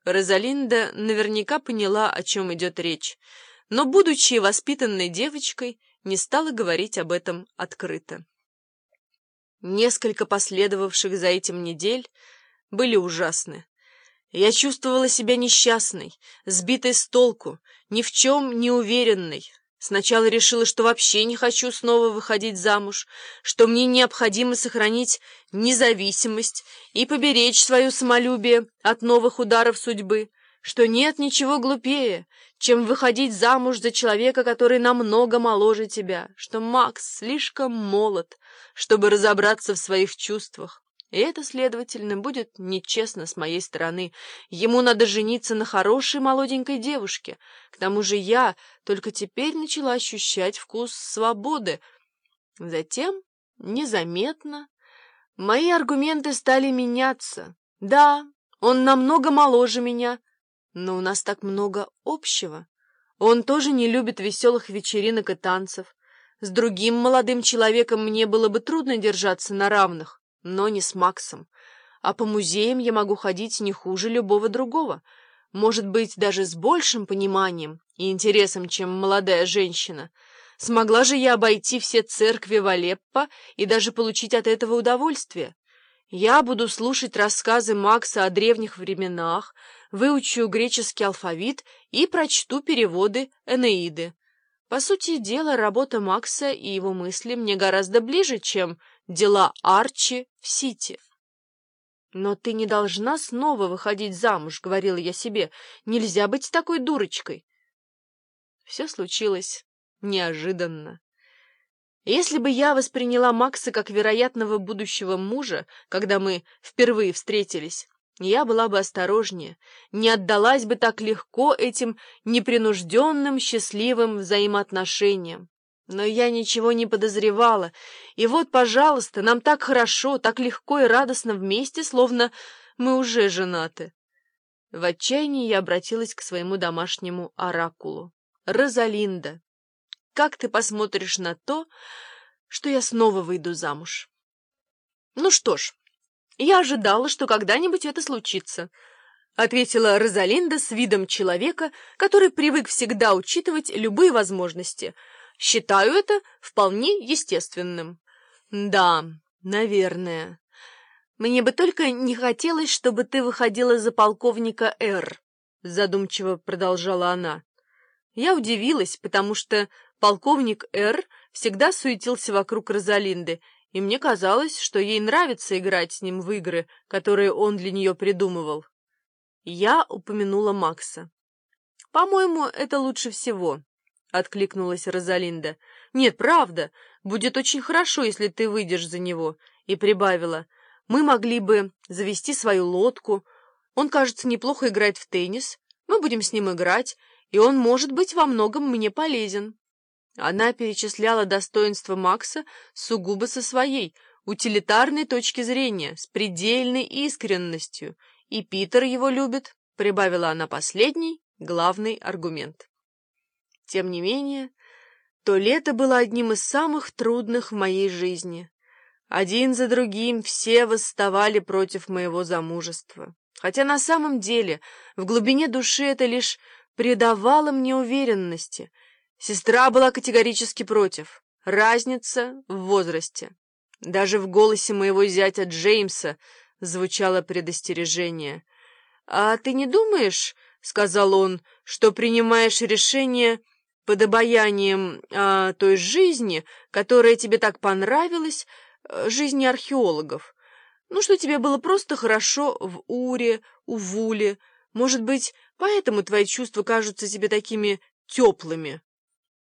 Розалинда наверняка поняла, о чем идет речь, но, будучи воспитанной девочкой, не стала говорить об этом открыто. Несколько последовавших за этим недель были ужасны. Я чувствовала себя несчастной, сбитой с толку, ни в чем не уверенной. Сначала решила, что вообще не хочу снова выходить замуж, что мне необходимо сохранить независимость и поберечь свое самолюбие от новых ударов судьбы, что нет ничего глупее, чем выходить замуж за человека, который намного моложе тебя, что Макс слишком молод, чтобы разобраться в своих чувствах. И это, следовательно, будет нечестно с моей стороны. Ему надо жениться на хорошей молоденькой девушке. К тому же я только теперь начала ощущать вкус свободы. Затем, незаметно, мои аргументы стали меняться. Да, он намного моложе меня, но у нас так много общего. Он тоже не любит веселых вечеринок и танцев. С другим молодым человеком мне было бы трудно держаться на равных, но не с Максом. А по музеям я могу ходить не хуже любого другого, может быть, даже с большим пониманием и интересом, чем молодая женщина. Смогла же я обойти все церкви в Алеппо и даже получить от этого удовольствие. Я буду слушать рассказы Макса о древних временах, выучу греческий алфавит и прочту переводы Энеиды. По сути дела, работа Макса и его мысли мне гораздо ближе, чем дела Арчи в Сити. «Но ты не должна снова выходить замуж», — говорила я себе. «Нельзя быть такой дурочкой». Все случилось неожиданно. Если бы я восприняла Макса как вероятного будущего мужа, когда мы впервые встретились, я была бы осторожнее, не отдалась бы так легко этим непринужденным, счастливым взаимоотношениям. Но я ничего не подозревала, и вот, пожалуйста, нам так хорошо, так легко и радостно вместе, словно мы уже женаты. В отчаянии я обратилась к своему домашнему оракулу. «Розалинда, как ты посмотришь на то, что я снова выйду замуж?» «Ну что ж, я ожидала, что когда-нибудь это случится», — ответила Розалинда с видом человека, который привык всегда учитывать любые возможности. «Считаю это вполне естественным». «Да, наверное. Мне бы только не хотелось, чтобы ты выходила за полковника Р», — задумчиво продолжала она. Я удивилась, потому что полковник Р. всегда суетился вокруг Розалинды, и мне казалось, что ей нравится играть с ним в игры, которые он для нее придумывал. Я упомянула Макса. «По-моему, это лучше всего», — откликнулась Розалинда. «Нет, правда, будет очень хорошо, если ты выйдешь за него», и прибавила. «Мы могли бы завести свою лодку. Он, кажется, неплохо играет в теннис. Мы будем с ним играть, и он может быть во многом мне полезен». Она перечисляла достоинства Макса сугубо со своей, утилитарной точки зрения, с предельной искренностью. «И Питер его любит», — прибавила она последний, главный аргумент. Тем не менее, то лето было одним из самых трудных в моей жизни. Один за другим все восставали против моего замужества. Хотя на самом деле в глубине души это лишь придавало мне уверенности. Сестра была категорически против. Разница в возрасте. Даже в голосе моего зятя Джеймса звучало предостережение. «А ты не думаешь, — сказал он, — что принимаешь решение под обаянием той жизни, которая тебе так понравилась, жизни археологов? Ну, что тебе было просто хорошо в Уре, у Вуле. Может быть, поэтому твои чувства кажутся тебе такими теплыми?»